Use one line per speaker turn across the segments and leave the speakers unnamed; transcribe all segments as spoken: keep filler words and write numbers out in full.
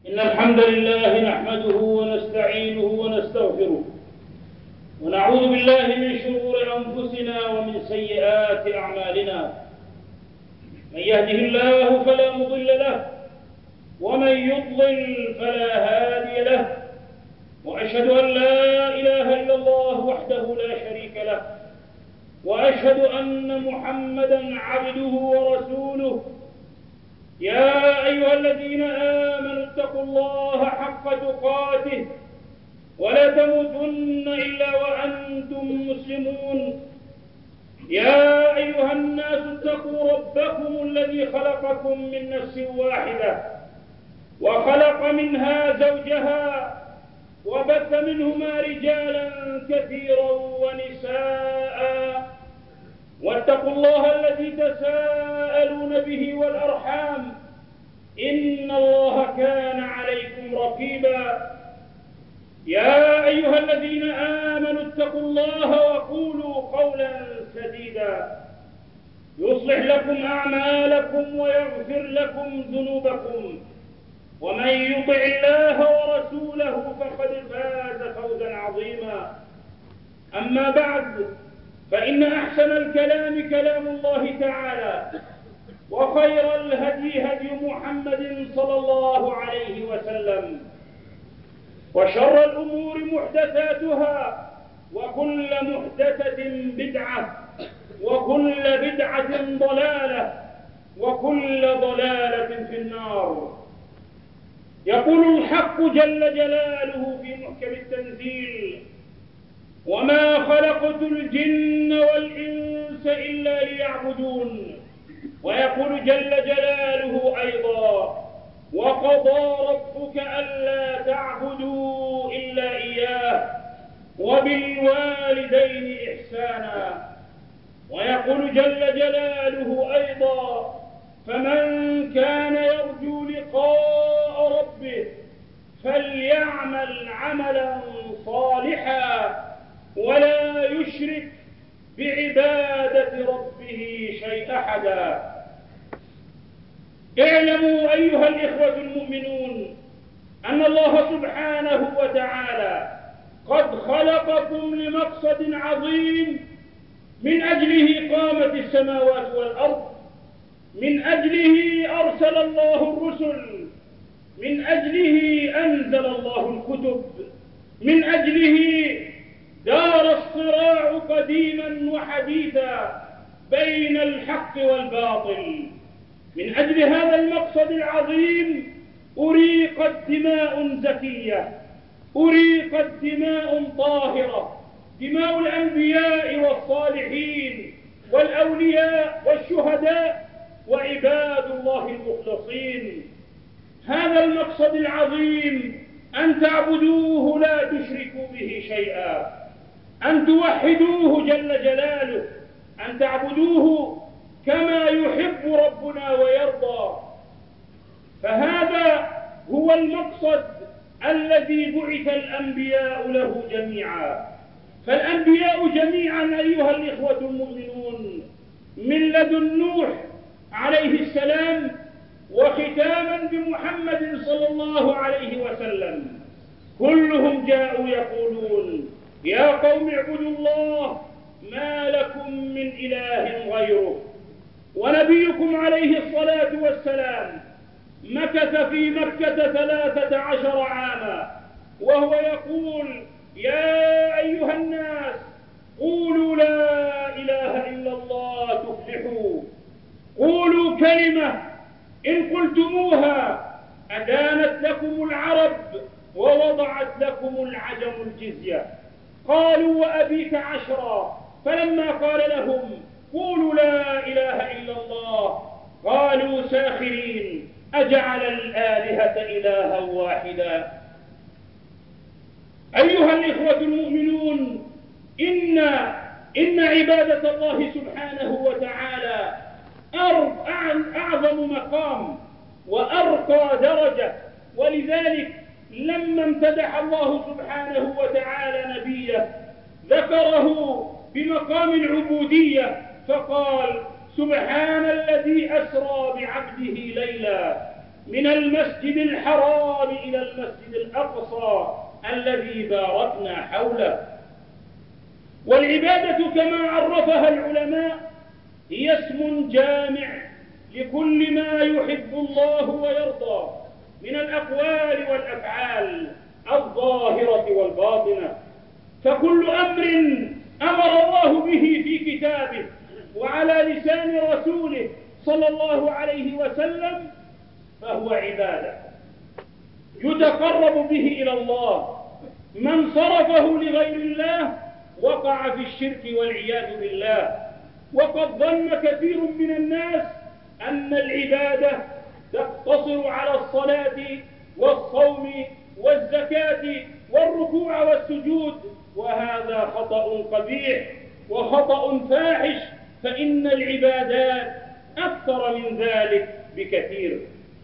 إن الحمد لله نحمده ونستعينه ونستغفره ونعوذ بالله من شرور أنفسنا ومن سيئات أعمالنا. من يهده الله فلا مضل له ومن يضلل فلا هادي له، وأشهد أن لا إله إلا الله وحده لا شريك له، وأشهد أن محمدًا عبده ورسوله. يا أيها الذين آمنوا اتقوا الله حق تقاته ولا تموتن إلا وأنتم مسلمون. يا أيها الناس اتقوا ربكم الذي خلقكم من نفس واحدة وخلق منها زوجها وبث منهما رجالا كثيرا ونساء، واتقوا الله الذي تساءلون به والأرحام إن الله كان عليكم رقيبا. يا أيها الذين آمنوا اتقوا الله وقولوا قولا سديدا يصلح لكم أعمالكم ويغفر لكم ذنوبكم، ومن يطع الله ورسوله فقد فاز فوزا عظيما. أما بعد، فإن أحسن الكلام كلام الله تعالى، وخير الهدي هدي محمد صلى الله عليه وسلم، وشر الأمور محدثاتها، وكل محدثة بدعة، وكل بدعة ضلالة، وكل ضلالة في النار. يقول الحق جل جلاله في محكم التنزيل: وما خلقت الجن والإنس إلا ليعبدون. ويقول جل جلاله أيضا: وقضى ربك ألا تعبدوا إلا إياه وبالوالدين إحسانا. ويقول جل جلاله أيضا: فمن كان يرجو لقاء ربه فليعمل عملا صالحا ولا يشرك بعبادة ربه شيئا أحدا. اعلموا أيها الإخوة المؤمنون أن الله سبحانه وتعالى قد خلقكم لمقصد عظيم من أجله قامت السماوات والأرض، من أجله أرسل الله الرسل، من أجله أنزل الله الكتب، من أجله دار الصراع قديما وحديثا بين الحق والباطل. من أجل هذا المقصد العظيم أريقت دماء زكية، أريقت دماء طاهرة، دماء الأنبياء والصالحين والأولياء والشهداء وعباد الله المخلصين. هذا المقصد العظيم أن تعبدوه لا تشركوا به شيئا، أن توحدوه جل جلاله، أن تعبدوه كما يحب ربنا ويرضى. فهذا هو المقصد الذي بعث الأنبياء له جميعا. فالأنبياء جميعا أيها الإخوة المؤمنون من لدن نوح عليه السلام وختاما بمحمد صلى الله عليه وسلم كلهم جاءوا يقولون: يا قوم اعبدوا الله ما لكم من إله غيره. ونبيكم عليه الصلاة والسلام مكث في مكة ثلاثة عشر عاما وهو يقول: يا أيها الناس قولوا لا إله إلا الله تفلحوا، قولوا كلمة إن قلتموها أدانت لكم العرب ووضعت لكم العجم الجزية. قالوا: وأبيك عشرا. فلما قال لهم: قولوا لا إله إلا الله، قالوا: ساخرين، أجعل الآلهة إلها واحدا. أيها الإخوة المؤمنون، إن إن عبادة الله سبحانه وتعالى أعظم مقام وأرقى درجة، ولذلك لما امتدح الله سبحانه وتعالى نبيه ذكره بمقام العبودية فقال: سبحان الذي أسرى بعبده ليلا من المسجد الحرام إلى المسجد الأقصى الذي باركنا حوله. والعبادة كما عرفها العلماء هي اسم جامع لكل ما يحب الله ويرضى من الأقوال والأفعال الظاهرة والباطنة. فكل أمر أمر الله به في كتابه وعلى لسان رسوله صلى الله عليه وسلم فهو عبادة يتقرب به إلى الله. من صرفه لغير الله وقع في الشرك والعياذ بالله. وقد ظن كثير من الناس أن العبادة تقتصر على الصلاة والصوم والزكاة والركوع والسجود، وهذا خطأ قبيح وخطأ فاحش، فإن العبادات أكثر من ذلك بكثير.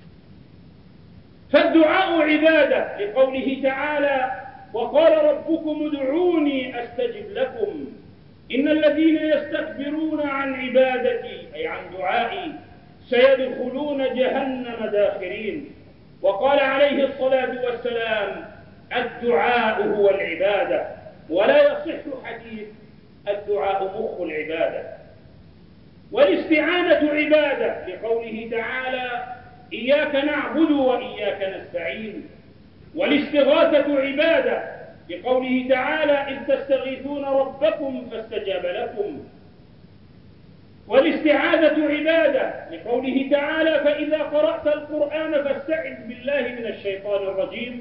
فالدعاء عبادة لقوله تعالى: وقال ربكم ادعوني أستجب لكم إن الذين يستكبرون عن عبادتي أي عن دعائي سيدخلون جهنم داخرين. وقال عليه الصلاة والسلام: الدعاء هو العبادة. ولا يصح حديث الدعاء مخ العبادة. والاستعانة عبادة لقوله تعالى: إياك نعبد وإياك نستعين. والاستغاثة عبادة لقوله تعالى: إذ تستغيثون ربكم فاستجاب لكم. والاستعاذة عبادة لقوله تعالى: فإذا قرأت القرآن فاستعذ بالله من الشيطان الرجيم.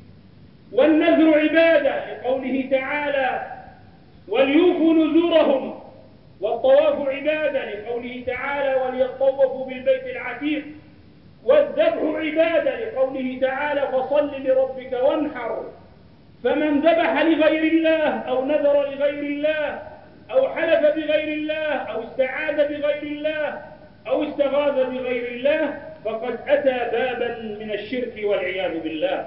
والنذر عبادة لقوله تعالى: وليوفوا نذورهم. والطواف عبادة لقوله تعالى: وليطوفوا بالبيت العتيق. والذبح عبادة لقوله تعالى: فصل لربك وانحر. فمن ذبح لغير الله أو نذر لغير الله أو حلف بغير الله أو استعاذ بغير الله أو استغاث بغير الله فقد أتى بابا من الشرك والعياذ بالله.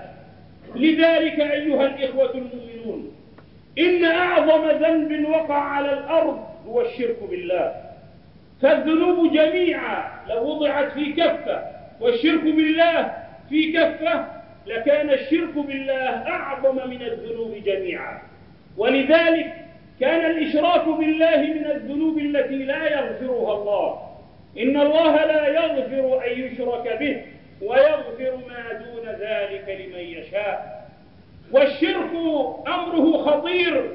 لذلك أيها الإخوة المؤمنون، إن أعظم ذنب وقع على الأرض هو الشرك بالله. فالذنوب جميعا لو وضعت في كفة والشرك بالله في كفة لكان الشرك بالله أعظم من الذنوب جميعا. ولذلك كان الإشراك بالله من الذنوب التي لا يغفرها الله. إن الله لا يغفر أن يشرك به ويغفر ما دون ذلك لمن يشاء. والشرك أمره خطير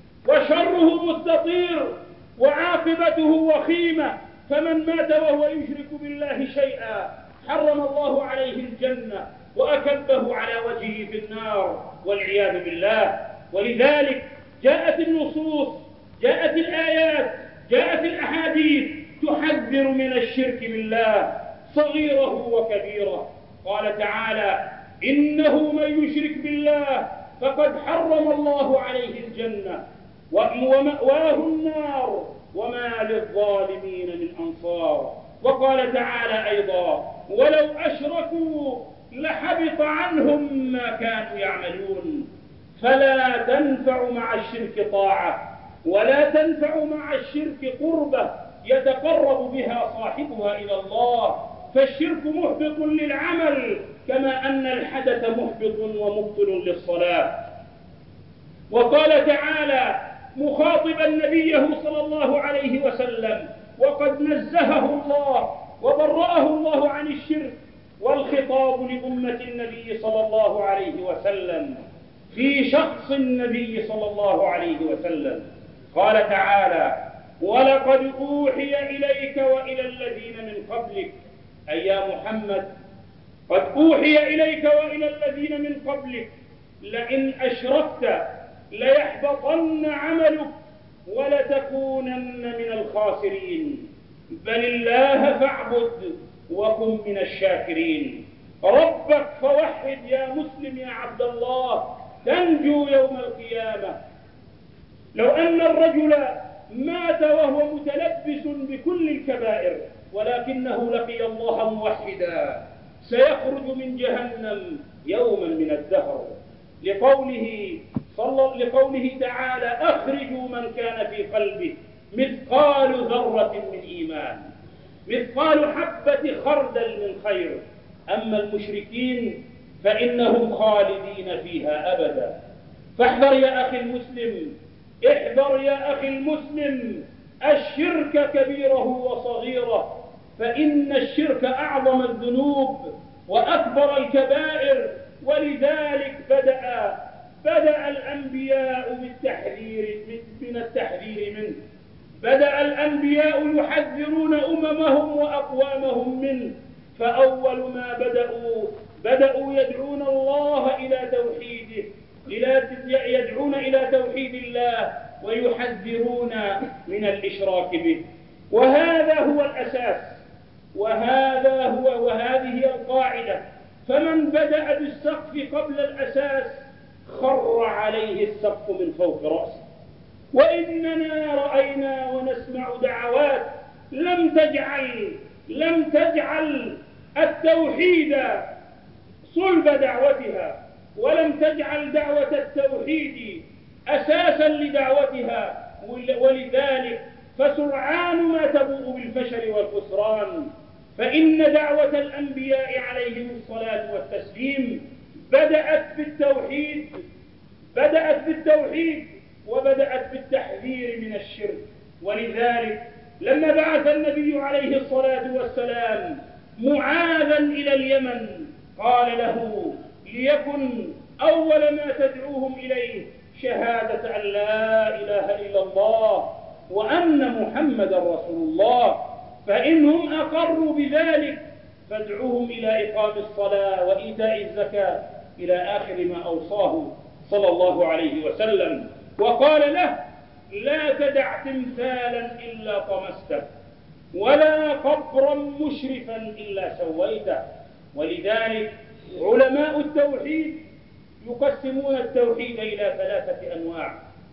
وشره مستطير وعاقبته وخيمة. فمن مات وهو يشرك بالله شيئا حرم الله عليه الجنة وأكبه على وجهه في النار والعياذ بالله. ولذلك جاءت النصوص، جاءت الآيات، جاءت الأحاديث تحذر من الشرك بالله صغيره وكبيره. قال تعالى: إنه من يشرك بالله فقد حرم الله عليه الجنة ومأواه النار وما للظالمين من أنصار. وقال تعالى أيضا: ولو أشركوا لحبط عنهم ما كانوا يعملون. فلا تنفع مع الشرك طاعة ولا تنفع مع الشرك قربة يتقرب بها صاحبها إلى الله. فالشرك محبط للعمل كما أن الحدث محبط ومبطل للصلاة. وقال تعالى مخاطبا نبيه صلى الله عليه وسلم وقد نزهه الله وبرأه الله عن الشرك، والخطاب لأمة النبي صلى الله عليه وسلم في شخص النبي صلى الله عليه وسلم. قال تعالى: ولقد أوحي إليك وإلى الذين من قبلك، أي يا محمد قد أوحي إليك وإلى الذين من قبلك لئن أشركت ليحبطن عملك ولتكونن من الخاسرين، بل الله فاعبد وكن من الشاكرين. ربك فوحد يا مسلم يا عبد الله تنجو يوم القيامة. لو أن الرجل مات وهو متلبس بكل الكبائر ولكنه لقي الله موحدا سيخرج من جهنم يوما من الدهر، لقوله صلى لقوله تعالى: أخرجوا من كان في قلبه مثقال ذرة من إيمان، مثقال حبة خردل من خير أما المشركين فإنهم خالدين فيها أبدا. فاحذر يا أخي المسلم، احذر يا أخي المسلم الشرك كبيره وصغيره، فإن الشرك أعظم الذنوب وأكبر الكبائر، ولذلك بدأ بدأ الأنبياء بالتحذير من التحذير منه. بدأ الأنبياء يحذرون أممهم وأقوامهم منه، فأول ما بدأوا بدأوا يدعون الله إلى توحيده، يدعون إلى توحيد الله ويحذرون من الإشراك به. وهذا هو الأساس، وهذا هو وهذه هي القاعدة. فمن بدأ بالسقف قبل الأساس خر عليه السقف من فوق رأسه. وإننا رأينا ونسمع دعوات لم تجعل لم تجعل التوحيد صلب دعوتها، ولم تجعل دعوة التوحيد أساسا لدعوتها، ولذلك فسرعان ما تبوء بالفشل والخسران. فإن دعوة الأنبياء عليهم الصلاة والتسليم بدأت بالتوحيد بدأت بالتوحيد وبدأت بالتحذير من الشرك. ولذلك لما بعث النبي عليه الصلاة والسلام معاذا إلى اليمن قال له: ليكن أول ما تدعوهم إليه شهادة أن لا إله إلا الله وأن محمدا رسول الله، فإنهم أقروا بذلك فادعوهم إلى إقام الصلاة وإيتاء الزكاة إلى آخر ما أوصاه صلى الله عليه وسلم. وقال له: لا تدع تمثالا إلا طمسته، ولا قبرا مشرفا إلا سويته. ولذلك علماء التوحيد يقسمون التوحيد إلى ثلاثة أنواع،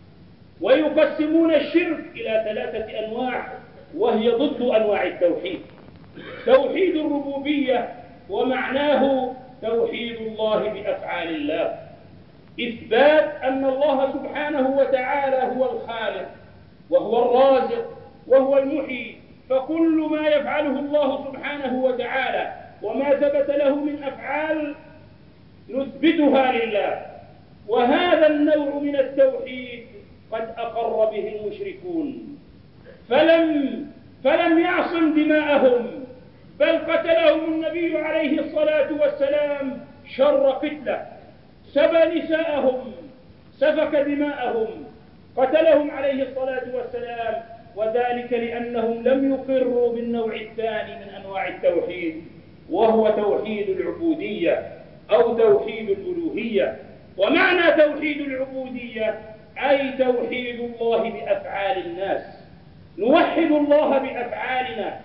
ويقسمون الشرك إلى ثلاثة أنواع، وهي ضد أنواع التوحيد. توحيد الربوبية ومعناه توحيد الله بأفعال الله، إثبات أن الله سبحانه وتعالى هو الخالق وهو الرازق وهو المحيي، فكل ما يفعله الله سبحانه وتعالى وما ثبت له من أفعال نثبتها لله. وهذا النوع من التوحيد قد أقر به المشركون، فلم فلم يعصم دماءهم، بل قتلهم النبي عليه الصلاة والسلام شر قتله، سبى نساءهم، سفك دماءهم، قتلهم عليه الصلاة والسلام، وذلك لأنهم لم يقروا بالنوع الثاني من أنواع التوحيد، وهو توحيد العبودية أو توحيد الألوهية. ومعنى توحيد العبودية أي توحيد الله بأفعال الناس، نوحد الله بأفعالنا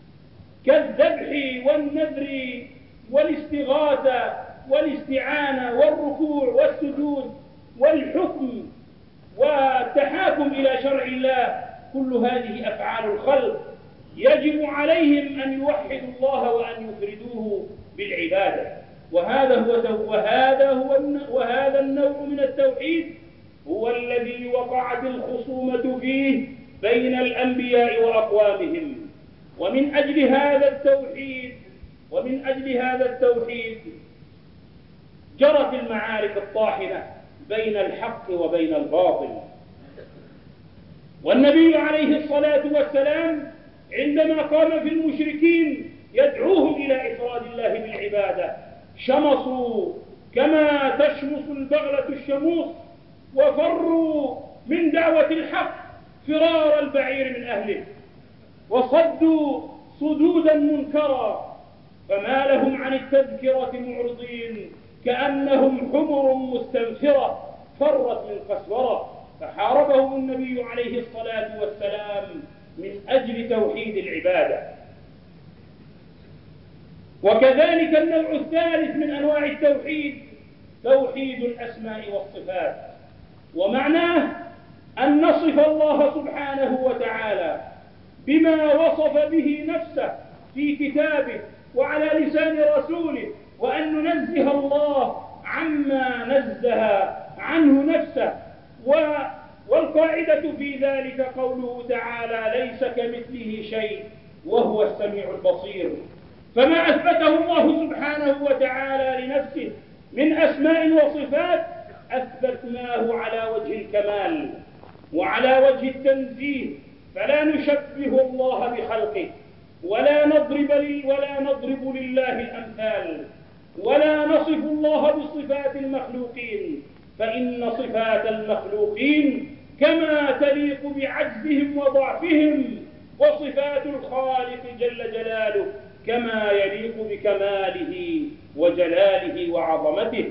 كالذبح والنذر والاستغاثة والاستعانة والركوع والسجود والحكم والتحاكم إلى شرع الله. كل هذه أفعال الخلق يجب عليهم أن يوحدوا الله وأن يفردوه بالعبادة. وهذا هو وهذا هو وهذا النوع من التوحيد هو الذي وقعت الخصومة فيه بين الأنبياء وأقوامهم. ومن أجل هذا التوحيد ومن أجل هذا التوحيد جرت المعارك الطاحنة بين الحق وبين الباطل. والنبي عليه الصلاة والسلام عندما قام في المشركين يدعوهم إلى إفراد الله بالعبادة شمصوا كما تشمص البغلة الشموس، وفروا من دعوة الحق فرار البعير من أهله، وصدوا صدودا منكرا، فما لهم عن التذكرة معرضين كأنهم حمر مستنفرة فرت من قسورة. فحاربهم النبي عليه الصلاة والسلام من أجل توحيد العبادة. وكذلك النوع الثالث من أنواع التوحيد توحيد الأسماء والصفات، ومعناه أن نصف الله سبحانه وتعالى بما وصف به نفسه في كتابه وعلى لسان رسوله، وأن ننزه الله عما نزه عنه نفسه. والقاعدة في ذلك قوله تعالى: ليس كمثله شيء وهو السميع البصير. فما أثبته الله سبحانه وتعالى لنفسه من أسماء وصفات أثبتناه على وجه الكمال وعلى وجه التنزيه، فلا نشبه الله بخلقه ولا نضرب, ولا نضرب لله الأمثال ولا نصف الله بصفات المخلوقين، فإن صفات المخلوقين كما تليق بعجزهم وضعفهم، وصفات الخالق جل جلاله كما يليق بكماله وجلاله وعظمته.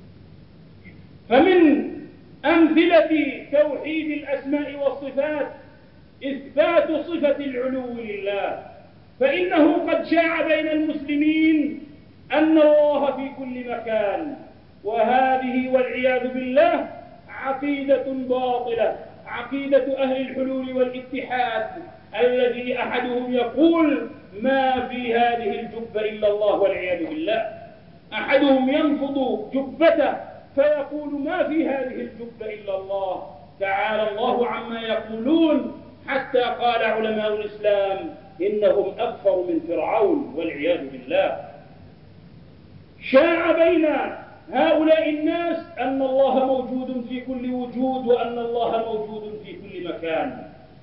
فمن أمثلة توحيد الأسماء والصفات إثبات صفة العلو لله، فإنه قد شاع بين المسلمين أن الله في كل مكان، وهذه والعياذ بالله عقيدة باطلة، عقيدة أهل الحلول والاتحاد، الذي أحدهم يقول ما في هذه الجبة إلا الله والعياذ بالله، أحدهم ينفض جبته فيقول ما في هذه الجبة إلا الله، تعالى الله عما يقولون، حتى قال علماء الإسلام إنهم أكثر من فرعون والعياذ بالله. شاع بين هؤلاء الناس أن الله موجود في كل وجود، وأن الله موجود في كل مكان،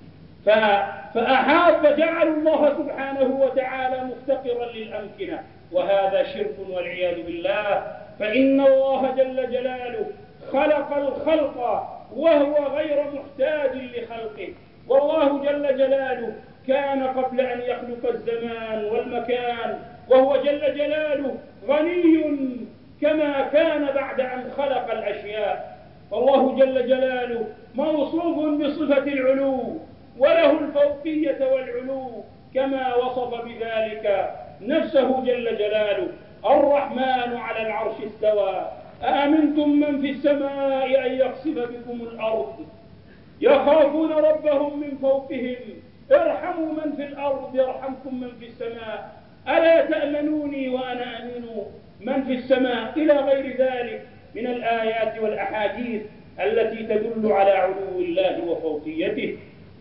فأحاط فجعلوا الله سبحانه وتعالى مفتقرا للأمكنة، وهذا شرك والعياذ بالله. فإن الله جل جلاله خلق الخلق وهو غير محتاج لخلقه، والله جل جلاله كان قبل أن يخلق الزمان والمكان، وهو جل جلاله غني كما كان بعد أن خلق الأشياء، والله جل جلاله موصوف بصفة العلو وله الفوقية والعلو كما وصف بذلك نفسه جل جلاله. الرحمن على العرش استوى، أأمنتم من في السماء أن يخسف بكم الأرض يخافون ربهم من فوقهم ارحموا من في الأرض يرحمكم من في السماء ألا تأمنوني وأنا أمين من في السماء، إلى غير ذلك من الآيات والأحاديث التي تدل على علو الله وفوقيته.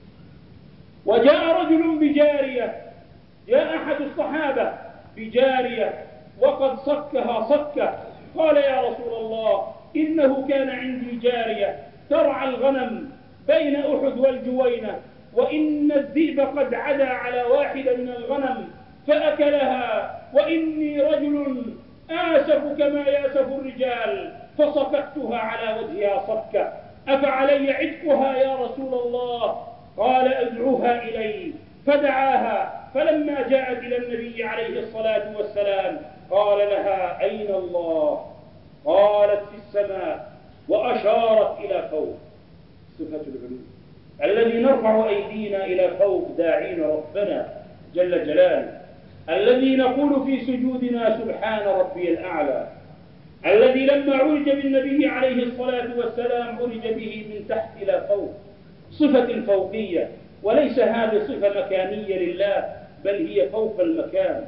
وجاء رجل بجارية، جاء أحد الصحابة بجارية وقد صكها صكة، قال يا رسول الله إنه كان عندي جارية ترعى الغنم بين أحد والجوينة، وإن الذئب قد عدا على واحدة من الغنم فأكلها، وإني رجل آسف كما ياسف الرجال فصكتها على وجهها صكة، أفعلي عتقها يا رسول الله؟ قال ادعوها إلي، فدعاها، فلما جاءت إلى النبي عليه الصلاة والسلام قال لها أين الله؟ قالت في السماء، وأشارت إلى فوق، صفة العلو الذي نرفع أيدينا إلى فوق داعين ربنا جل جلاله، الذي نقول في سجودنا سبحان ربي الأعلى، الذي لما عرج بالنبي عليه الصلاة والسلام عرج به من تحت إلى فوق، صفة الفوقية، وليس هذه صفة مكانية لله بل هي فوق المكان.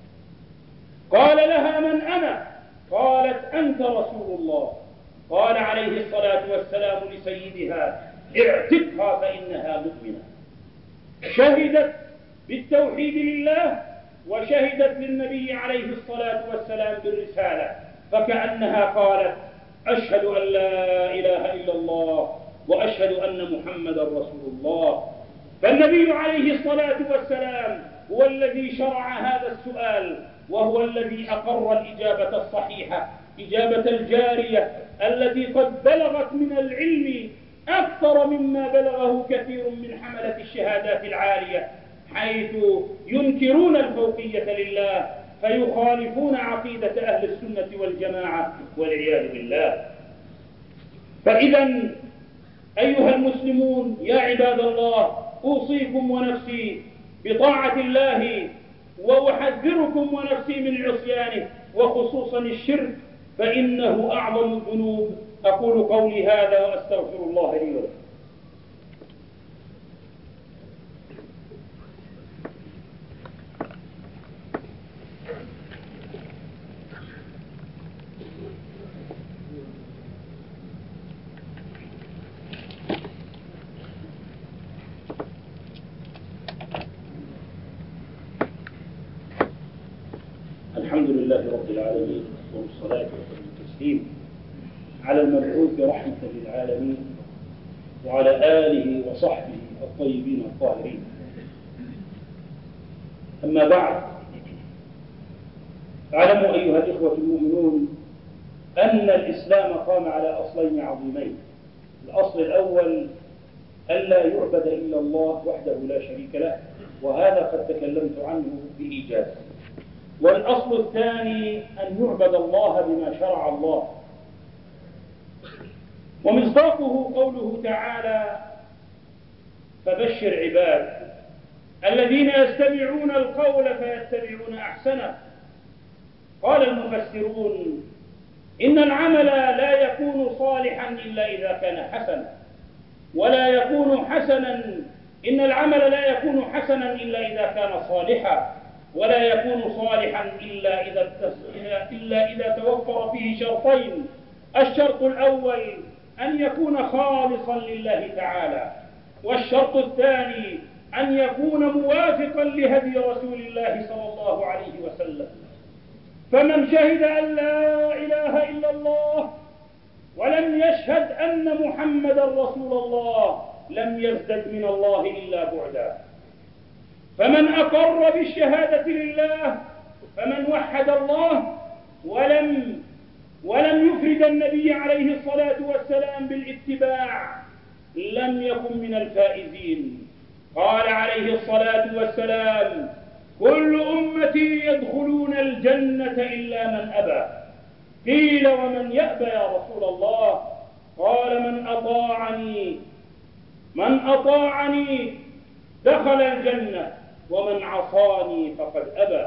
قال لها من أنا؟ قالت أنت رسول الله. قال عليه الصلاة والسلام لسيدها اعتقها فإنها مؤمنة. شهدت بالتوحيد لله وشهدت للنبي عليه الصلاة والسلام بالرسالة، فكأنها قالت أشهد أن لا إله إلا الله وأشهد أن محمدا رسول الله. فالنبي عليه الصلاة والسلام هو الذي شرع هذا السؤال، وهو الذي أقر الإجابة الصحيحة، إجابة الجارية التي قد بلغت من العلم أكثر مما بلغه كثير من حملة الشهادات العالية، حيث ينكرون الفوقية لله فيخالفون عقيدة أهل السنة والجماعة والعياذ بالله. فإذا أيها المسلمون يا عباد الله، أوصيكم ونفسي بطاعة الله، وأحذركم ونفسي من عصيانه، وخصوصا الشرك، فإنه أعظم الذنوب. أقول قولي هذا وأستغفر الله لي ولكم. لله رب العالمين، والصلاة والتسليم على المبعوث رحمة للعالمين وعلى آله وصحبه الطيبين الطاهرين. أما بعد، اعلموا أيها الإخوة المؤمنون أن الإسلام قام على أصلين عظيمين. الأصل الأول ألا يعبد إلا الله وحده لا شريك له، وهذا قد تكلمت عنه بإيجاز. والأصل الثاني أن يعبد الله بما شرع الله، ومصداقه قوله تعالى: فبشر عباد الذين يستمعون القول فيتبعون أحسنه. قال المفسرون: إن العمل لا يكون صالحا إلا إذا كان حسنا، ولا يكون حسنا إن العمل لا يكون حسنا إلا إذا كان صالحا، ولا يكون صالحا إلا إذا إلا إذا توفر فيه شرطين. الشرط الأول أن يكون خالصا لله تعالى، والشرط الثاني أن يكون موافقا لهدي رسول الله صلى الله عليه وسلم. فمن شهد أن لا إله إلا الله ولم يشهد أن محمدا رسول الله لم يزدد من الله إلا بعدا. فمن أقر بالشهادة لله، فمن وحد الله ولم ولم يفرد النبي عليه الصلاة والسلام بالاتباع لم يكن من الفائزين. قال عليه الصلاة والسلام: كل أمتي يدخلون الجنة إلا من أبى. قيل: ومن يأبى يا رسول الله؟ قال: من أطاعني من أطاعني دخل الجنة، ومن عصاني فقد أبى.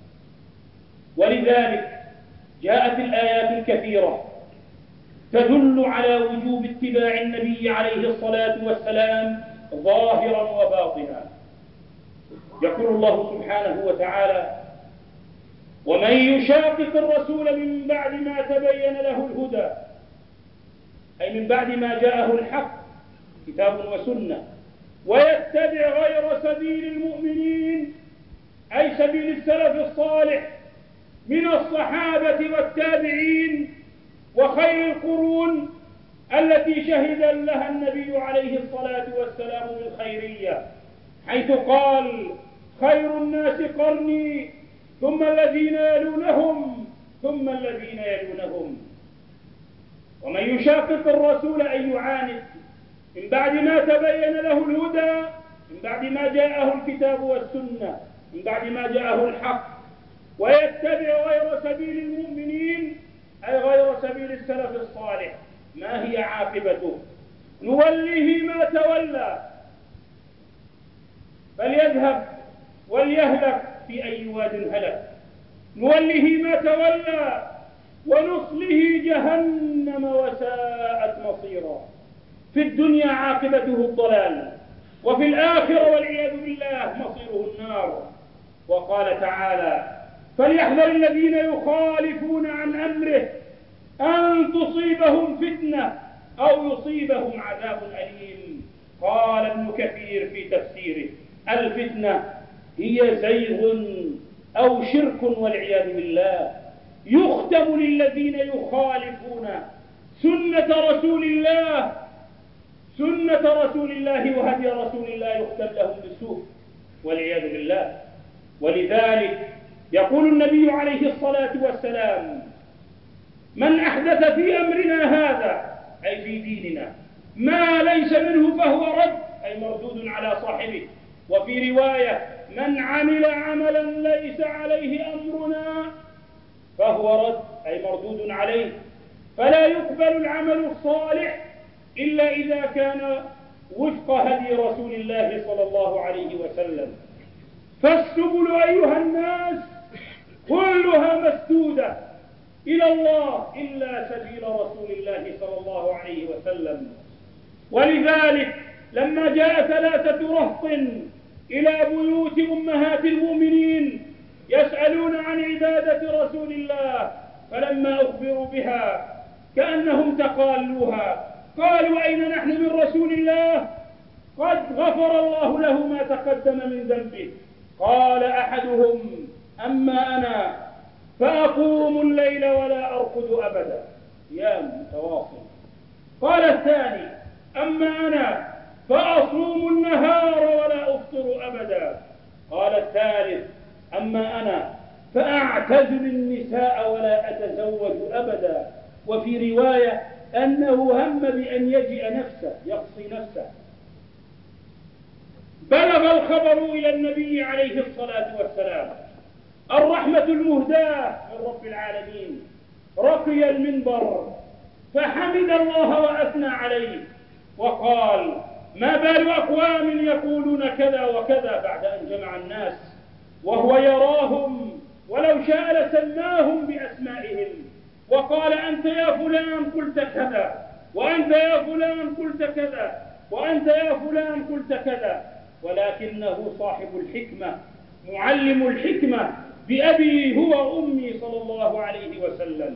ولذلك جاءت الآيات الكثيرة تدل على وجوب اتباع النبي عليه الصلاة والسلام ظاهرا وباطنا. يقول الله سبحانه وتعالى: ومن يشاقق الرسول من بعد ما تبين له الهدى، أي من بعد ما جاءه الحق كتاب وسنة، ويتبع غير سبيل المؤمنين، أي سبيل السلف الصالح من الصحابة والتابعين وخير القرون التي شهد لها النبي عليه الصلاة والسلام بالخيرية، حيث قال: خير الناس قرني ثم الذين يلونهم ثم الذين يلونهم. ومن يشاقق الرسول أي يعاند من بعد ما تبين له الهدى، من بعد ما جاءه الكتاب والسنة، من بعد ما جاءه الحق، ويتبع غير سبيل المؤمنين أي غير سبيل السلف الصالح، ما هي عاقبته؟ نوليه ما تولى، فليذهب وليهلك في أي واد هلك. نوليه ما تولى ونصله جهنم وساءت مصيرا. في الدنيا عاقبته الضلال، وفي الآخرة والعياذ بالله مصيره النار. وقال تعالى: فليحذر الذين يخالفون عن أمره أن تصيبهم فتنة أو يصيبهم عذاب أليم. قال ابن كثير في تفسيره: الفتنة هي زيغ أو شرك والعياذ بالله يختم للذين يخالفون سنة رسول الله سنة رسول الله وهدي رسول الله، يختم لهم بالسوء والعياذ بالله. ولذلك يقول النبي عليه الصلاة والسلام: من أحدث في أمرنا هذا، أي في ديننا، ما ليس منه فهو رد، أي مردود على صاحبه. وفي رواية: من عمل عملا ليس عليه أمرنا فهو رد، أي مردود عليه. فلا يقبل العمل الصالح إلا إذا كان وفق هدي رسول الله صلى الله عليه وسلم. فالسبل أيها الناس كلها مسدودة إلى الله إلا سبيل رسول الله صلى الله عليه وسلم. ولذلك لما جاء ثلاثة رهط إلى بيوت أمهات المؤمنين يسألون عن عبادة رسول الله، فلما أخبروا بها كأنهم تقالوها، قالوا: أين نحن من رسول الله؟ قد غفر الله له ما تقدم من ذنبه. قال أحدهم: أما أنا فأقوم الليل ولا أرقد أبدا، قيام متواصل. قال الثاني: أما أنا فأصوم النهار ولا أفطر أبدا. قال الثالث: أما أنا فأعتزل النساء ولا أتزوج أبدا. وفي رواية أنه هم بأن يجئ نفسه، يقصي نفسه. بلغ الخبر إلى النبي عليه الصلاة والسلام، الرحمة المهداة من رب العالمين، رقي المنبر فحمد الله وأثنى عليه وقال: ما بال أقوام يقولون كذا وكذا، بعد أن جمع الناس وهو يراهم ولو شاء لسماهم بأسمائهم، وقال: أنت يا فلان قلت كذا، وأنت يا فلان قلت كذا، وأنت يا فلان قلت كذا، ولكنه صاحب الحكمة معلم الحكمة بأبي هو وأمي صلى الله عليه وسلم.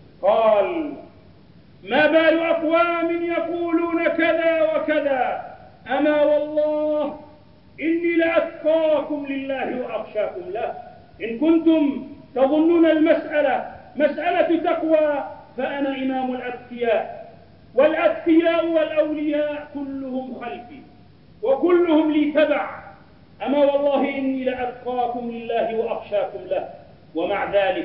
قال: ما بال أقوام يقولون كذا وكذا، أما والله إني لأتقاكم لله وأخشاكم له. إن كنتم تظنون المسألة مسألة تقوى فأنا إمام الأتقياء، والأتقياء والأولياء كلهم خلفي وكلهم لي تبع، أما والله إني لأتقاكم لله وأخشاكم له. ومع ذلك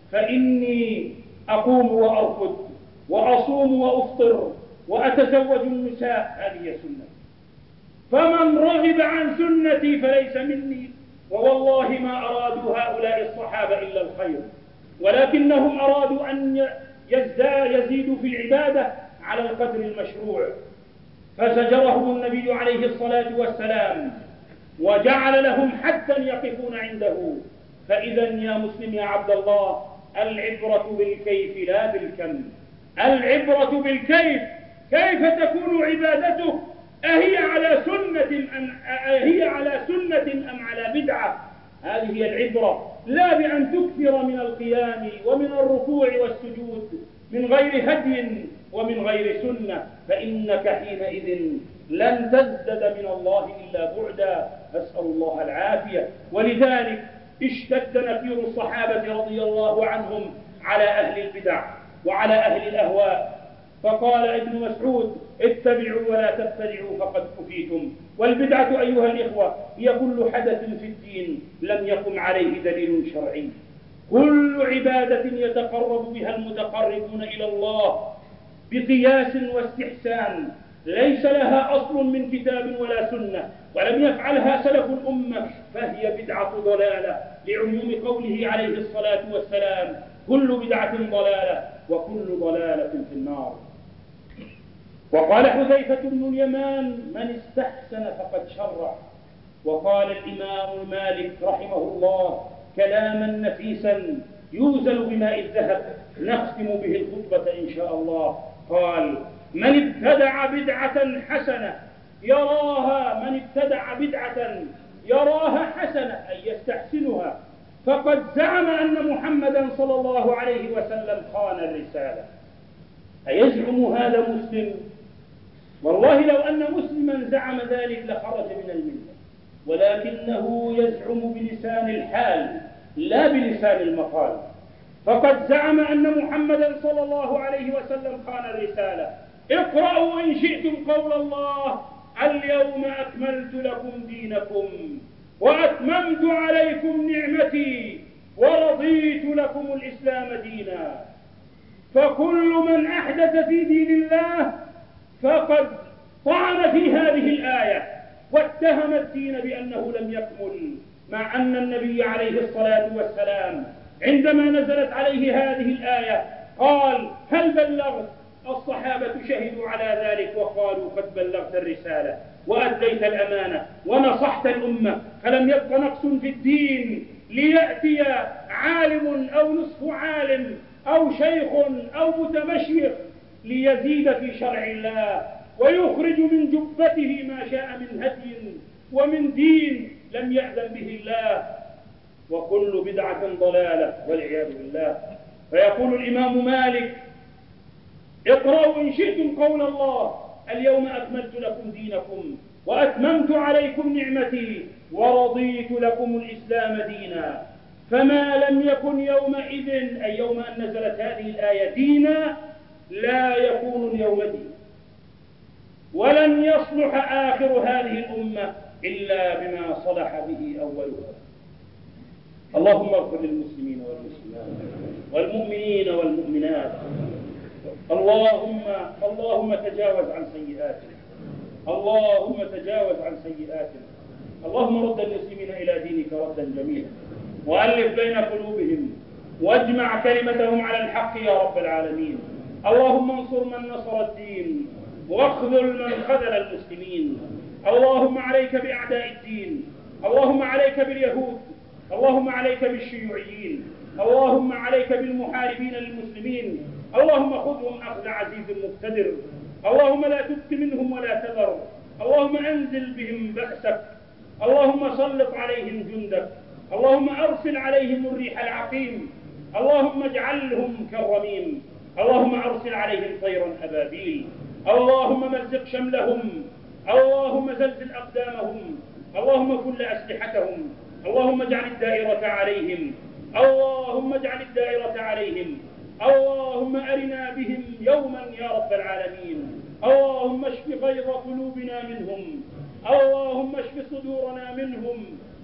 فإني أقوم وأرقد وأصوم وأفطر وأتزوج النساء، هذه سنة. فمن رغب عن سنتي فليس مني. ووالله ما أرادوا هؤلاء الصحابة إلا الخير، ولكنهم أرادوا أن يزيدوا في العبادة على القدر المشروع، فزجرهم النبي عليه الصلاة والسلام وجعل لهم حدا يقفون عنده. فإذا يا مسلم يا عبد الله، العبرة بالكيف لا بالكم. العبرة بالكيف، كيف تكون عبادته؟ أهي على سنة أم أهي على سنة أم على بدعة؟ هذه هي العبرة، لا بأن تكثر من القيام ومن الركوع والسجود من غير هدي ومن غير سنة، فإنك حينئذ لن تزدد من الله إلا بعدا، أسأل الله العافية. ولذلك اشتد نفير الصحابة رضي الله عنهم على أهل البدع وعلى أهل الأهواء، فقال ابن مسعود: اتبعوا ولا تبتدعوا فقد كفيتم. والبدعة أيها الإخوة هي كل حدث في الدين لم يقم عليه دليل شرعي، كل عبادة يتقرب بها المتقربون إلى الله بقياس واستحسان ليس لها أصل من كتاب ولا سنة ولم يفعلها سلف الأمة فهي بدعة ضلالة، لعموم قوله عليه الصلاة والسلام: كل بدعة ضلالة وكل ضلالة في النار. وقال حذيفة بن اليمان: من استحسن فقد شرع. وقال الإمام مالك رحمه الله كلاما نفيسا يوزل بماء الذهب نختم به الخطبة إن شاء الله. قال: من ابتدع بدعة حسنة يراها من ابتدع بدعة يراها حسنة أي يستحسنها فقد زعم أن محمدا صلى الله عليه وسلم خان الرسالة. أيزعم هذا مسلم؟ والله لو أن مسلما زعم ذلك لخرج من الملة، ولكنه يزعم بلسان الحال لا بلسان المقال، فقد زعم أن محمدا صلى الله عليه وسلم خان الرسالة. اقرأوا إن شئتم قول الله: اليوم أكملت لكم دينكم وأتممت عليكم نعمتي ورضيت لكم الإسلام دينا. فكل من أحدث في دين الله فقد طعن في هذه الآية واتهم الدين بأنه لم يكمل، مع أن النبي عليه الصلاة والسلام عندما نزلت عليه هذه الآية قال: هل بلغت؟ الصحابة شهدوا على ذلك وقالوا: قد بلغت الرسالة وأديت الأمانة ونصحت الأمة، فلم يبق نقص في الدين ليأتي عالم أو نصف عالم أو شيخ أو متمشيخ ليزيد في شرع الله ويخرج من جبته ما شاء من هدي ومن دين لم يأذن به الله، وكل بدعة ضلالة والعياذ بالله. فيقول الإمام مالك: اقرأوا إن شئتم قول الله: اليوم أكملت لكم دينكم وأتممت عليكم نعمتي ورضيت لكم الإسلام دينا. فما لم يكن يومئذ أي يوم أن نزلت هذه الآية دينا لا يكون اليوم دين، ولن يصلح آخر هذه الأمة إلا بما صلح به أولها. اللهم اغفر للمسلمين والمسلمات والمؤمنين والمؤمنات. اللهم اللهم تجاوز عن سيئاتنا، اللهم تجاوز عن سيئاتنا. اللهم رد المسلمين إلى دينك ردا جميلا، وألف بين قلوبهم، واجمع كلمتهم على الحق يا رب العالمين. اللهم انصر من نصر الدين، واخذل من خذل المسلمين. اللهم عليك بأعداء الدين، اللهم عليك باليهود، اللهم عليك بالشيوعيين، اللهم عليك بالمحاربين للمسلمين. اللهم خذهم أخذ عزيز مقتدر، اللهم لا تبق منهم ولا تذر. اللهم أنزل بهم بأسك، اللهم سلط عليهم جندك، اللهم أرسل عليهم الريح العقيم، اللهم اجعلهم كالرميم. اللهم أرسل عليهم طيرا أبابيل، اللهم مزق شملهم، اللهم زلزل أقدامهم، اللهم كل أسلحتهم. اللهم اجعل الدائرة عليهم، اللهم اجعل الدائرة عليهم. اللهم أرنا بهم يوما يا رب العالمين. اللهم اشف غيظ قلوبنا منهم، اللهم اشف صدورنا منهم،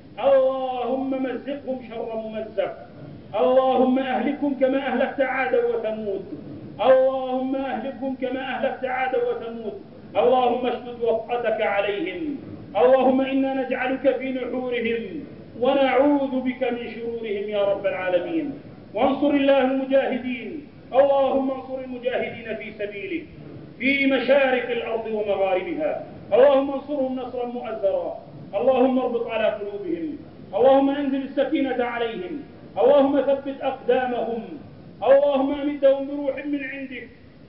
اللهم مزقهم شر ممزق. اللهم أهلكهم كما أهلكت عادا وثمود، اللهم أهلكهم كما أهلكت عادا وثمود. اللهم اشدد وطأتك عليهم. اللهم إنا نجعلك في نحورهم ونعوذ بك من شرورهم يا رب العالمين. وانصر الله المجاهدين، اللهم انصر المجاهدين في سبيلك في مشارق الأرض ومغاربها. اللهم انصرهم نصرا مؤزرا، اللهم اربط على قلوبهم، اللهم انزل السكينة عليهم، اللهم ثبت أقدامهم، اللهم أمدهم بروح من عندك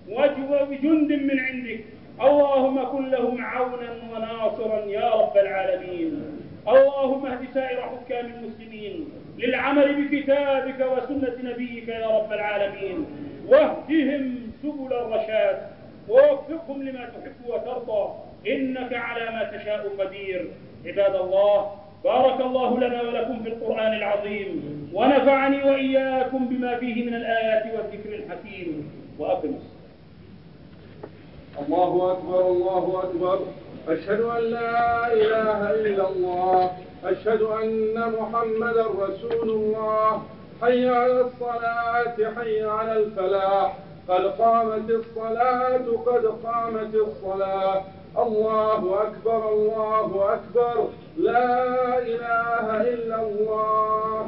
وبجند من عندك. اللهم كن لهم عونا وناصرا يا رب العالمين. اللهم اهد سائر حكام المسلمين للعمل بكتابك وسنة نبيك يا رب العالمين، واهدهم سبل الرشاد، ووفقهم لما تحب وترضى، إنك على ما تشاء قدير. عباد الله، بارك الله لنا ولكم في القرآن العظيم، ونفعني وإياكم بما فيه من الآيات والذكر الحكيم. وأقم الصلاة.
الله أكبر الله أكبر. أشهد أن لا إله إلا الله، أشهد أن محمدا رسول الله. حي على الصلاة، حي على الفلاح، قد قامت الصلاة، قد قامت الصلاة. الله أكبر الله أكبر، لا إله إلا الله.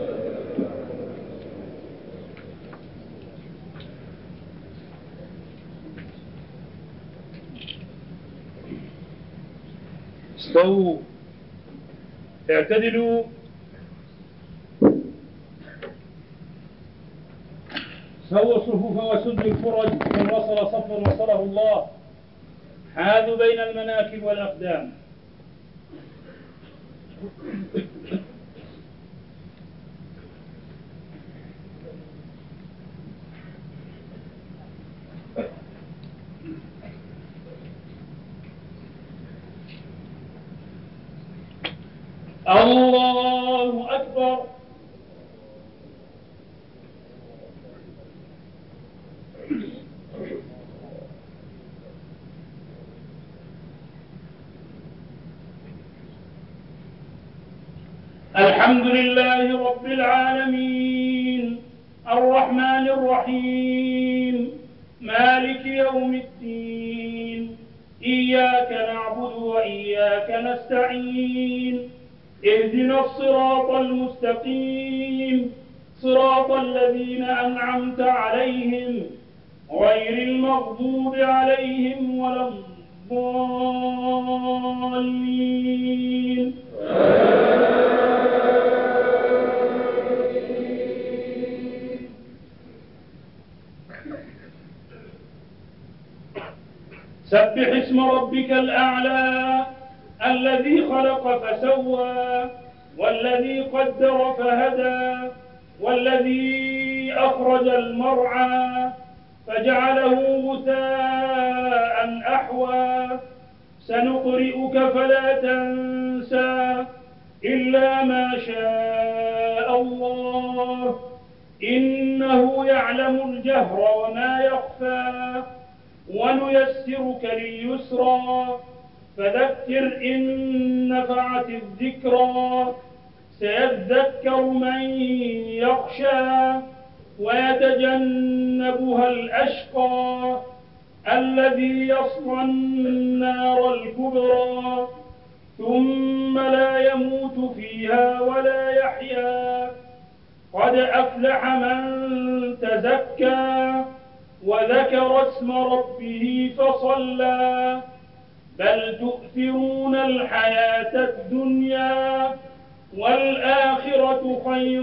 استووا، اعتدلوا، سووا الصفوف وسدوا الفرج. من وصل صفا وصله الله. حاذوا بين المناكب والأقدام. الله أكبر. الحمد لله رب العالمين، الرحمن الرحيم، مالك يوم الدين. إياك نعبد وإياك نستعين، اهدنا الصراط المستقيم، صراط الذين أنعمت عليهم غير المغضوب عليهم ولا الضالين. سبح اسم ربك الأعلى الذي خلق فسوى، والذي قدر فهدى، والذي أخرج المرعى فجعله غثاء أحوى. سنقرئك فلا تنسى إلا ما شاء الله، إنه يعلم الجهر وما يخفى ونيسرك لليسرى فذكر إن نفعت الذكرى سيذكر من يخشى ويتجنبها الأشقى الذي يصلى النار الكبرى ثم لا يموت فيها ولا يحيا قد أفلح من تزكى وذكر اسم ربه فصلى بل تؤثرون الحياة الدنيا والآخرة خير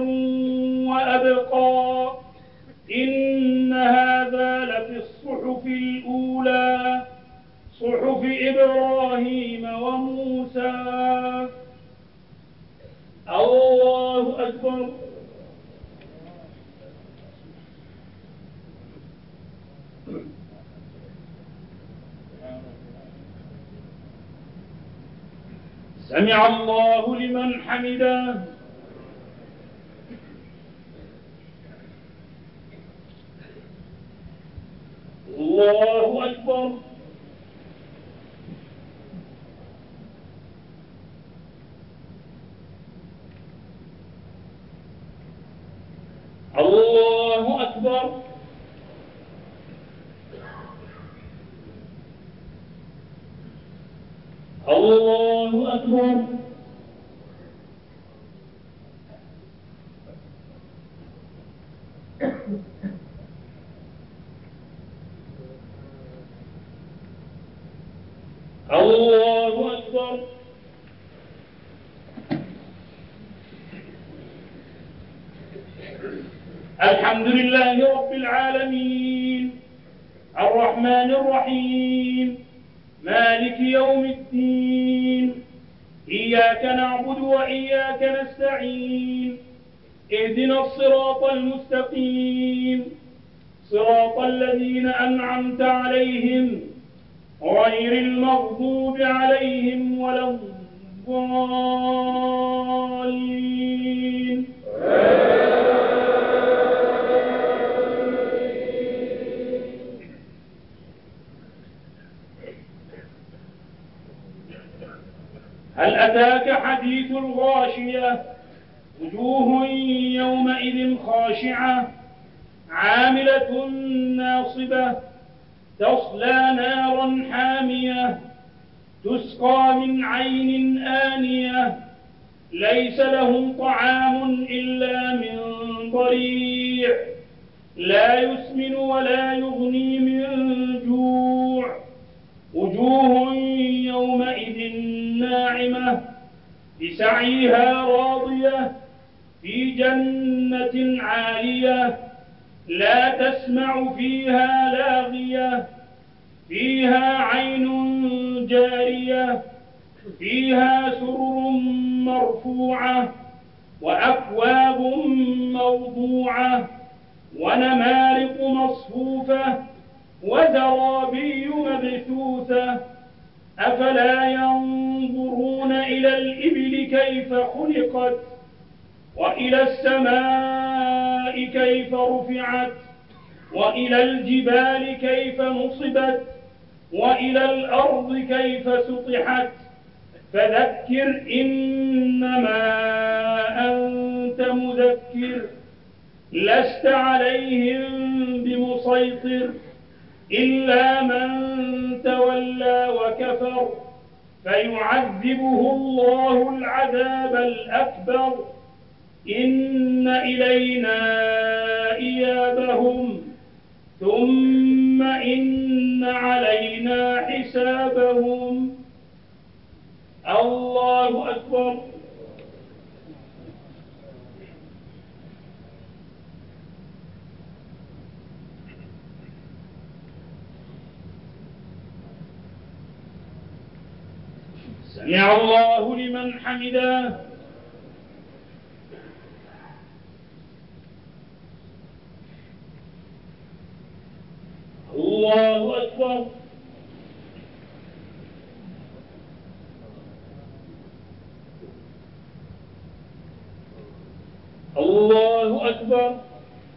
وأبقى إن هذا لفي الصحف الأولى صحف إبراهيم وموسى. الله أكبر. سمع الله لمن حمده. الله أكبر. الله أكبر. الله أكبر. الله أكبر. الحمد لله رب العالمين الرحمن الرحيم مالك يوم الدين إياك نعبد وإياك نستعين اهدنا الصراط المستقيم صراط الذين أنعمت عليهم غير المغضوب عليهم ولا الضالين. هل أتاك حديث الغاشية وجوه يومئذ خاشعة عاملة ناصبة تصلى نارا حامية تسقى من عين آنية ليس لهم طعام إلا من ضريع لا يسمن ولا يغني من جوع وجوه يومئذ ناعمة لسعيها راضية في جنة عالية لا تسمع فيها لاغية فيها عين جارية فيها سرر مرفوعة وأكواب موضوعة ونمارق مصفوفة وزرابي مبثوثة أفلا ينظرون إلى الإبل كيف خلقت وإلى السماء كيف رفعت وإلى الجبال كيف نصبت وإلى الأرض كيف سطحت فذكر إنما أنت مذكر لست عليهم بمسيطر إلا من تولى وكفر فيعذبه الله العذاب الأكبر إن إلينا إيابهم ثم إن علينا حسابهم. الله أكبر. سمع الله لمن حمده. الله أكبر. الله أكبر.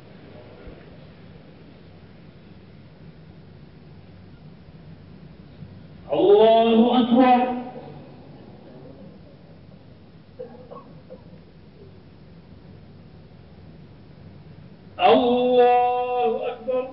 الله أكبر.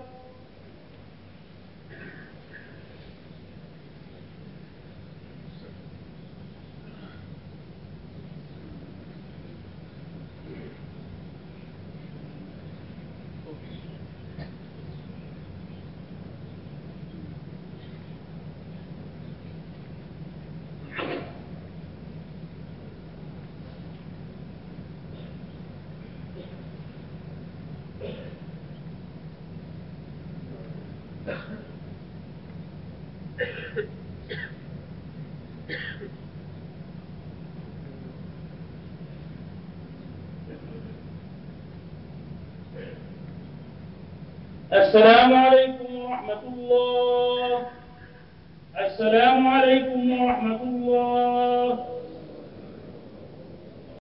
السلام عليكم ورحمة الله. السلام عليكم ورحمة الله.